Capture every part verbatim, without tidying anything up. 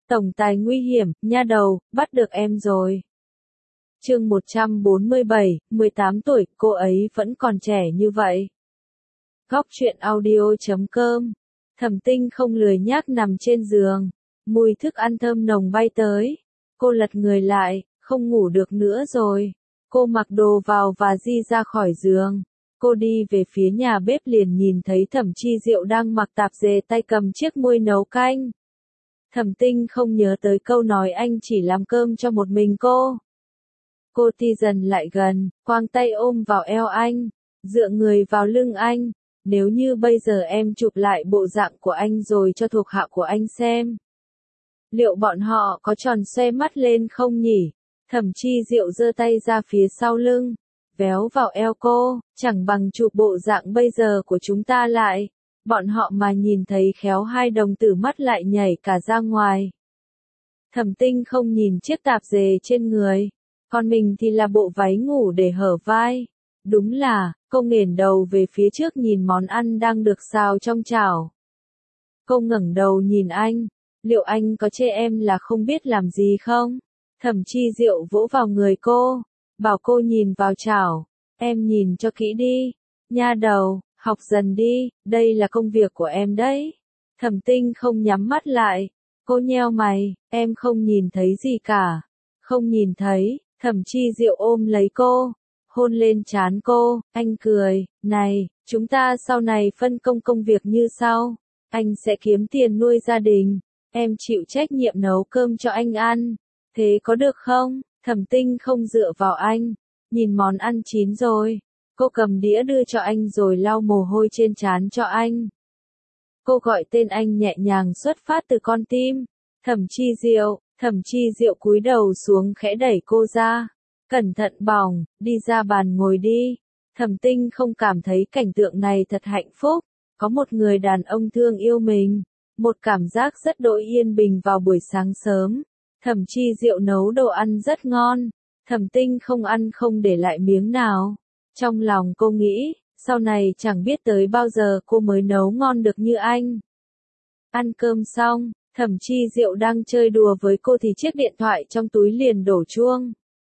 Tổng tài nguy hiểm, nha đầu, bắt được em rồi. Chương một trăm bốn mươi bảy, mười tám tuổi, cô ấy vẫn còn trẻ như vậy. Góc truyện audio chấm com. Thẩm Tinh không lười nhác nằm trên giường, mùi thức ăn thơm nồng bay tới. Cô lật người lại, không ngủ được nữa rồi. Cô mặc đồ vào và di ra khỏi giường. Cô đi về phía nhà bếp liền nhìn thấy Thẩm Chi Diệu đang mặc tạp dề tay cầm chiếc muôi nấu canh. Thẩm Tinh không nhớ tới câu nói anh chỉ làm cơm cho một mình cô. Cô ti dần lại gần, quàng tay ôm vào eo anh, dựa người vào lưng anh. Nếu như bây giờ em chụp lại bộ dạng của anh rồi cho thuộc hạ của anh xem, liệu bọn họ có tròn xoe mắt lên không nhỉ? Thẩm Chi Diệu giơ tay ra phía sau lưng, véo vào eo cô, chẳng bằng chụp bộ dạng bây giờ của chúng ta lại. Bọn họ mà nhìn thấy khéo hai đồng tử mắt lại nhảy cả ra ngoài. Thẩm Tinh không nhìn chiếc tạp dề trên người, còn mình thì là bộ váy ngủ để hở vai. Đúng là, cô nghển đầu về phía trước nhìn món ăn đang được xào trong chảo. Cô ngẩng đầu nhìn anh, liệu anh có chê em là không biết làm gì không? Thẩm Chi Diệu vỗ vào người cô, bảo cô nhìn vào chảo. Em nhìn cho kỹ đi, nha đầu, học dần đi, đây là công việc của em đấy. Thẩm Tinh không nhắm mắt lại, cô nheo mày, em không nhìn thấy gì cả. Không nhìn thấy. Thẩm Chi Diệu ôm lấy cô, hôn lên trán cô, anh cười, này, chúng ta sau này phân công công việc như sau. Anh sẽ kiếm tiền nuôi gia đình, em chịu trách nhiệm nấu cơm cho anh ăn. Thế có được không? Thẩm Tinh không dựa vào anh, nhìn món ăn chín rồi. Cô cầm đĩa đưa cho anh rồi lau mồ hôi trên trán cho anh. Cô gọi tên anh nhẹ nhàng xuất phát từ con tim. Thẩm Chi Diệu. Thẩm Chi Diệu cúi đầu xuống khẽ đẩy cô ra. Cẩn thận bỏng, đi ra bàn ngồi đi. Thẩm Tinh không cảm thấy cảnh tượng này thật hạnh phúc. Có một người đàn ông thương yêu mình. Một cảm giác rất đỗi yên bình vào buổi sáng sớm. Thẩm Chi Diệu nấu đồ ăn rất ngon. Thẩm Tinh không ăn không để lại miếng nào. Trong lòng cô nghĩ, sau này chẳng biết tới bao giờ cô mới nấu ngon được như anh. Ăn cơm xong. Thẩm Chi Diệu đang chơi đùa với cô thì chiếc điện thoại trong túi liền đổ chuông.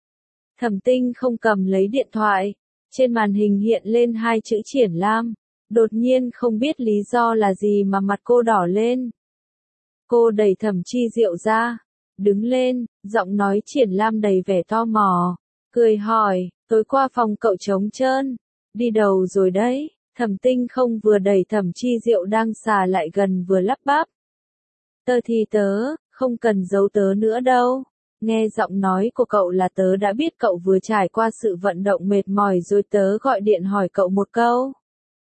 Thẩm Tinh không cầm lấy điện thoại, trên màn hình hiện lên hai chữ Triển Lam. Đột nhiên không biết lý do là gì mà mặt cô đỏ lên. Cô đẩy Thẩm Chi Diệu ra, đứng lên, giọng nói Triển Lam đầy vẻ tò mò, cười hỏi, tối qua phòng cậu trống trơn, đi đâu rồi đấy? Thẩm Tinh không vừa đẩy Thẩm Chi Diệu đang xà lại gần vừa lắp bắp. Tớ thì tớ, không cần giấu tớ nữa đâu. Nghe giọng nói của cậu là tớ đã biết cậu vừa trải qua sự vận động mệt mỏi rồi tớ gọi điện hỏi cậu một câu.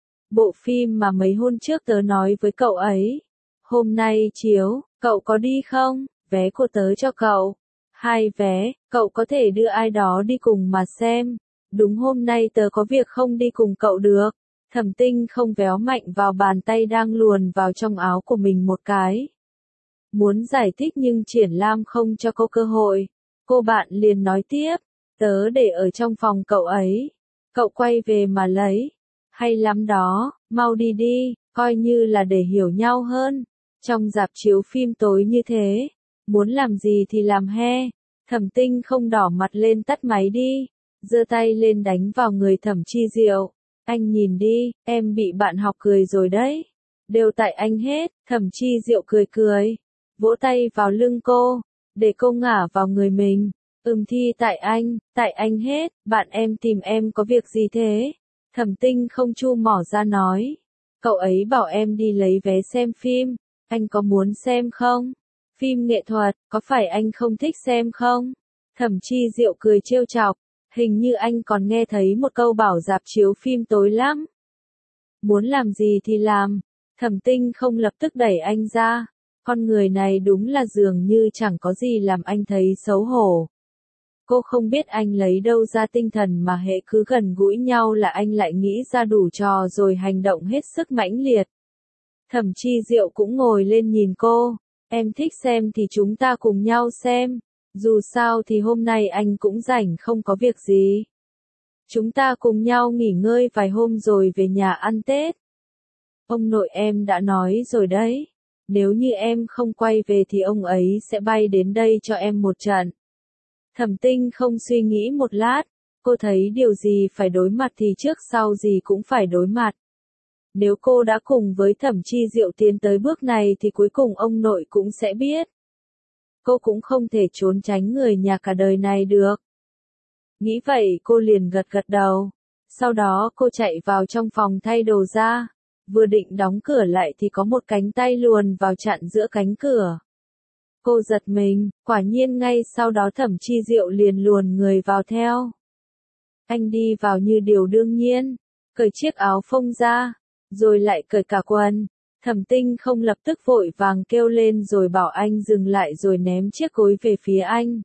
Bộ phim mà mấy hôm trước tớ nói với cậu ấy. Hôm nay chiếu, cậu có đi không? Vé của tớ cho cậu. Hai vé, cậu có thể đưa ai đó đi cùng mà xem. Đúng hôm nay tớ có việc không đi cùng cậu được. Thẩm Tinh không véo mạnh vào bàn tay đang luồn vào trong áo của mình một cái. Muốn giải thích nhưng Triển Lam không cho cô cơ hội. Cô bạn liền nói tiếp, tớ để ở trong phòng cậu ấy. Cậu quay về mà lấy. Hay lắm đó, mau đi đi, coi như là để hiểu nhau hơn. Trong rạp chiếu phim tối như thế, muốn làm gì thì làm he. Thẩm Tinh không đỏ mặt lên tắt máy đi, giơ tay lên đánh vào người Thẩm Chi Diệu. Anh nhìn đi, em bị bạn học cười rồi đấy. Đều tại anh hết. Thẩm Chi Diệu cười cười, vỗ tay vào lưng cô, để cô ngả vào người mình. Ừm thì tại anh, tại anh hết, bạn em tìm em có việc gì thế? Thẩm Tinh không chu mỏ ra nói. Cậu ấy bảo em đi lấy vé xem phim, anh có muốn xem không? Phim nghệ thuật, có phải anh không thích xem không? Thẩm Chi Diệu cười trêu chọc, hình như anh còn nghe thấy một câu bảo rạp chiếu phim tối lắm. Muốn làm gì thì làm. Thẩm Tinh không lập tức đẩy anh ra. Con người này đúng là dường như chẳng có gì làm anh thấy xấu hổ. Cô không biết anh lấy đâu ra tinh thần mà hệ cứ gần gũi nhau là anh lại nghĩ ra đủ trò rồi hành động hết sức mãnh liệt. Thẩm Chi Diệu cũng ngồi lên nhìn cô. Em thích xem thì chúng ta cùng nhau xem. Dù sao thì hôm nay anh cũng rảnh không có việc gì. Chúng ta cùng nhau nghỉ ngơi vài hôm rồi về nhà ăn Tết. Ông nội em đã nói rồi đấy. Nếu như em không quay về thì ông ấy sẽ bay đến đây cho em một trận. Thẩm Tinh không suy nghĩ một lát, cô thấy điều gì phải đối mặt thì trước sau gì cũng phải đối mặt. Nếu cô đã cùng với Thẩm Chi Diệu tiến tới bước này thì cuối cùng ông nội cũng sẽ biết. Cô cũng không thể trốn tránh người nhà cả đời này được. Nghĩ vậy cô liền gật gật đầu. Sau đó cô chạy vào trong phòng thay đồ ra. Vừa định đóng cửa lại thì có một cánh tay luồn vào chặn giữa cánh cửa. Cô giật mình, quả nhiên ngay sau đó Thẩm Chi Diệu liền luồn người vào theo. Anh đi vào như điều đương nhiên, cởi chiếc áo phông ra, rồi lại cởi cả quần. Thẩm Tinh không lập tức vội vàng kêu lên rồi bảo anh dừng lại rồi ném chiếc gối về phía anh.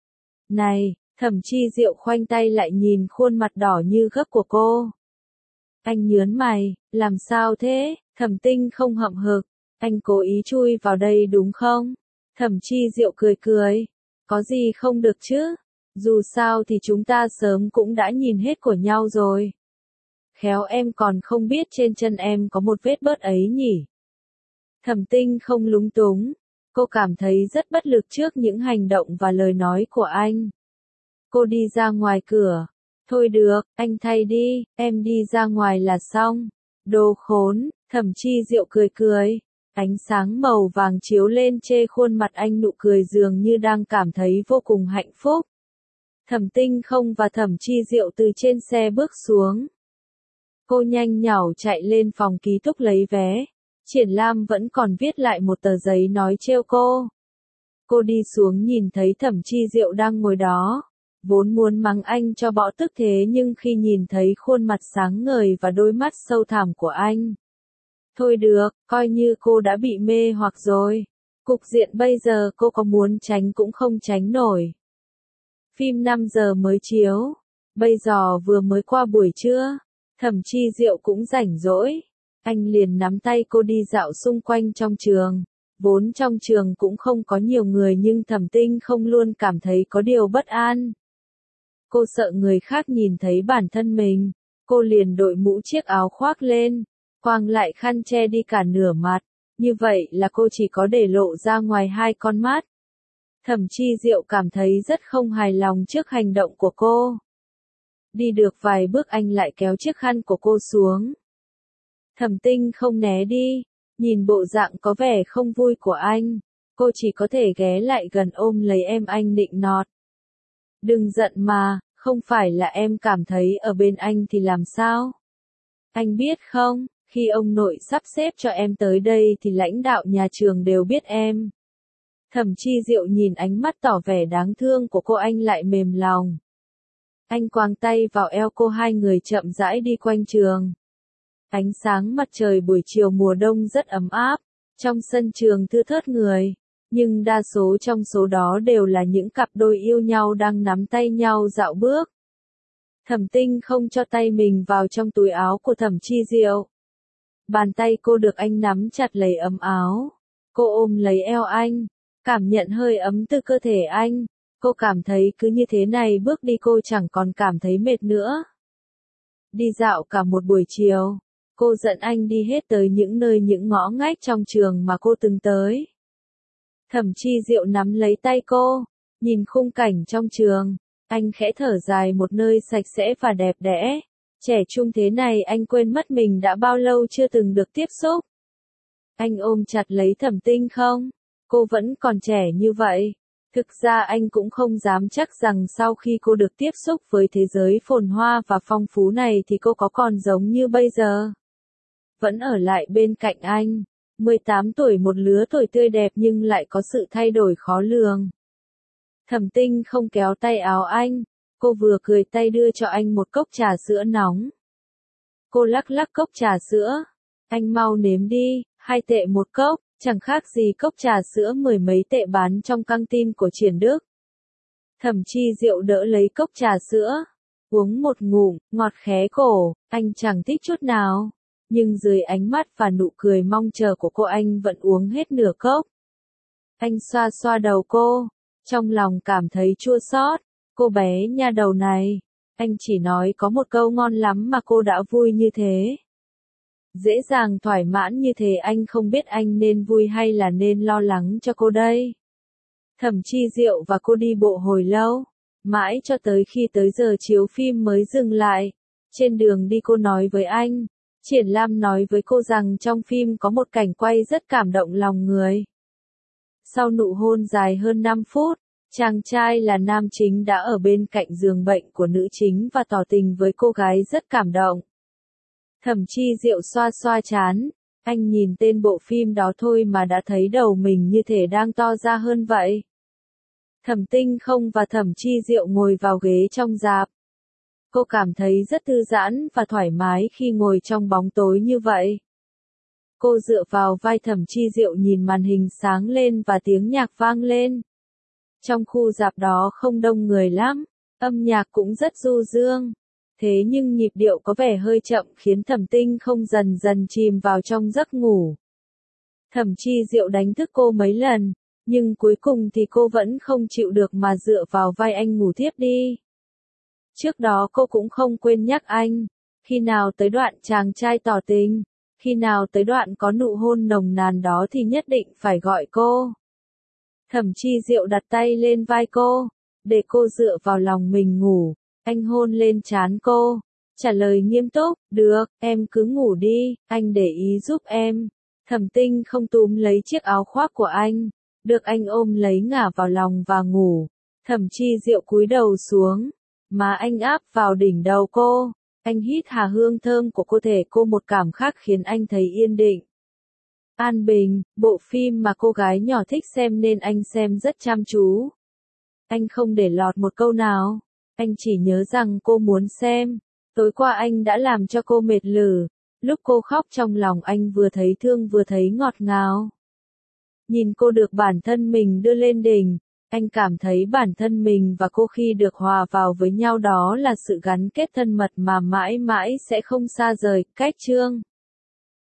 Này, Thẩm Chi Diệu khoanh tay lại nhìn khuôn mặt đỏ như gấc của cô. Anh nhớn mày, làm sao thế? Thẩm Tinh không hậm hực, anh cố ý chui vào đây đúng không? Thẩm Chi Diệu cười cười, có gì không được chứ? Dù sao thì chúng ta sớm cũng đã nhìn hết của nhau rồi. Khéo em còn không biết trên chân em có một vết bớt ấy nhỉ? Thẩm Tinh không lúng túng, cô cảm thấy rất bất lực trước những hành động và lời nói của anh. Cô đi ra ngoài cửa. Thôi được, anh thay đi, em đi ra ngoài là xong. Đồ khốn, Thẩm Chi Diệu cười cười. Ánh sáng màu vàng chiếu lên chê khuôn mặt anh, nụ cười dường như đang cảm thấy vô cùng hạnh phúc. Thẩm Tinh không và Thẩm Chi Diệu từ trên xe bước xuống. Cô nhanh nhảu chạy lên phòng ký túc lấy vé. Triển Lam vẫn còn viết lại một tờ giấy nói trêu cô. Cô đi xuống nhìn thấy Thẩm Chi Diệu đang ngồi đó. Vốn muốn mắng anh cho bỏ tức thế nhưng khi nhìn thấy khuôn mặt sáng ngời và đôi mắt sâu thẳm của anh. Thôi được, coi như cô đã bị mê hoặc rồi. Cục diện bây giờ cô có muốn tránh cũng không tránh nổi. Phim năm giờ mới chiếu. Bây giờ vừa mới qua buổi trưa. Thẩm Chi Diệu cũng rảnh rỗi. Anh liền nắm tay cô đi dạo xung quanh trong trường. Vốn trong trường cũng không có nhiều người nhưng Thẩm Tinh không luôn cảm thấy có điều bất an. Cô sợ người khác nhìn thấy bản thân mình. Cô liền đội mũ chiếc áo khoác lên. Quàng lại khăn che đi cả nửa mặt. Như vậy là cô chỉ có để lộ ra ngoài hai con mắt. Thẩm Chi Diệu cảm thấy rất không hài lòng trước hành động của cô. Đi được vài bước anh lại kéo chiếc khăn của cô xuống. Thẩm Tinh không né đi. Nhìn bộ dạng có vẻ không vui của anh. Cô chỉ có thể ghé lại gần ôm lấy em anh nịnh nọt. Đừng giận mà, không phải là em cảm thấy ở bên anh thì làm sao? Anh biết không, khi ông nội sắp xếp cho em tới đây thì lãnh đạo nhà trường đều biết em. Thẩm Chi Diệu nhìn ánh mắt tỏ vẻ đáng thương của cô, anh lại mềm lòng. Anh quàng tay vào eo cô, hai người chậm rãi đi quanh trường. Ánh sáng mặt trời buổi chiều mùa đông rất ấm áp, trong sân trường thưa thớt người. Nhưng đa số trong số đó đều là những cặp đôi yêu nhau đang nắm tay nhau dạo bước. Thẩm Tinh không cho tay mình vào trong túi áo của Thẩm Chi Diệu. Bàn tay cô được anh nắm chặt lấy ấm áo. Cô ôm lấy eo anh, cảm nhận hơi ấm từ cơ thể anh. Cô cảm thấy cứ như thế này bước đi cô chẳng còn cảm thấy mệt nữa. Đi dạo cả một buổi chiều, cô dẫn anh đi hết tới những nơi những ngõ ngách trong trường mà cô từng tới. Thẩm Chi Diệu nắm lấy tay cô, nhìn khung cảnh trong trường, anh khẽ thở dài, một nơi sạch sẽ và đẹp đẽ. Trẻ trung thế này anh quên mất mình đã bao lâu chưa từng được tiếp xúc. Anh ôm chặt lấy Thẩm Tinh không? Cô vẫn còn trẻ như vậy. Thực ra anh cũng không dám chắc rằng sau khi cô được tiếp xúc với thế giới phồn hoa và phong phú này thì cô có còn giống như bây giờ. Vẫn ở lại bên cạnh anh. mười tám tuổi, một lứa tuổi tươi đẹp nhưng lại có sự thay đổi khó lường. Thẩm Tinh không kéo tay áo anh, cô vừa cười tay đưa cho anh một cốc trà sữa nóng. Cô lắc lắc cốc trà sữa, anh mau nếm đi, hai tệ một cốc, chẳng khác gì cốc trà sữa mười mấy tệ bán trong căng tin của Triển Đức. Thẩm Chi Diệu đỡ lấy cốc trà sữa, uống một ngụm, ngọt khé cổ, anh chẳng thích chút nào. Nhưng dưới ánh mắt và nụ cười mong chờ của cô anh vẫn uống hết nửa cốc. Anh xoa xoa đầu cô, trong lòng cảm thấy chua xót. Cô bé nha đầu này, anh chỉ nói có một câu ngon lắm mà cô đã vui như thế. Dễ dàng thỏa mãn như thế anh không biết anh nên vui hay là nên lo lắng cho cô đây. Thẩm Chi Diệu và cô đi bộ hồi lâu, mãi cho tới khi tới giờ chiếu phim mới dừng lại. Trên đường đi cô nói với anh, Triển Lam nói với cô rằng trong phim có một cảnh quay rất cảm động lòng người. Sau nụ hôn dài hơn năm phút, chàng trai là nam chính đã ở bên cạnh giường bệnh của nữ chính và tỏ tình với cô gái rất cảm động. Thẩm Chi Diệu xoa xoa trán, anh nhìn tên bộ phim đó thôi mà đã thấy đầu mình như thể đang to ra hơn vậy. Thẩm Tinh Không và Thẩm Chi Diệu ngồi vào ghế trong rạp. Cô cảm thấy rất thư giãn và thoải mái khi ngồi trong bóng tối như vậy. Cô dựa vào vai Thẩm Chi Diệu nhìn màn hình sáng lên và tiếng nhạc vang lên. Trong khu rạp đó không đông người lắm, âm nhạc cũng rất du dương. Thế nhưng nhịp điệu có vẻ hơi chậm khiến Thẩm Tinh Không dần dần chìm vào trong giấc ngủ. Thẩm Chi Diệu đánh thức cô mấy lần, nhưng cuối cùng thì cô vẫn không chịu được mà dựa vào vai anh ngủ thiếp đi. Trước đó cô cũng không quên nhắc anh, khi nào tới đoạn chàng trai tỏ tình, khi nào tới đoạn có nụ hôn nồng nàn đó thì nhất định phải gọi cô. Thẩm Chi Diệu đặt tay lên vai cô, để cô dựa vào lòng mình ngủ, anh hôn lên trán cô, trả lời nghiêm túc, được, em cứ ngủ đi, anh để ý giúp em. Thẩm Tinh Không túm lấy chiếc áo khoác của anh, được anh ôm lấy ngả vào lòng và ngủ. Thẩm Chi Diệu cúi đầu xuống, mà anh áp vào đỉnh đầu cô, anh hít hà hương thơm của cơ thể cô, một cảm khác khiến anh thấy yên định. An bình, bộ phim mà cô gái nhỏ thích xem nên anh xem rất chăm chú. Anh không để lọt một câu nào, anh chỉ nhớ rằng cô muốn xem. Tối qua anh đã làm cho cô mệt lử, lúc cô khóc trong lòng anh vừa thấy thương vừa thấy ngọt ngào. Nhìn cô được bản thân mình đưa lên đỉnh, anh cảm thấy bản thân mình và cô khi được hòa vào với nhau đó là sự gắn kết thân mật mà mãi mãi sẽ không xa rời. Cách chương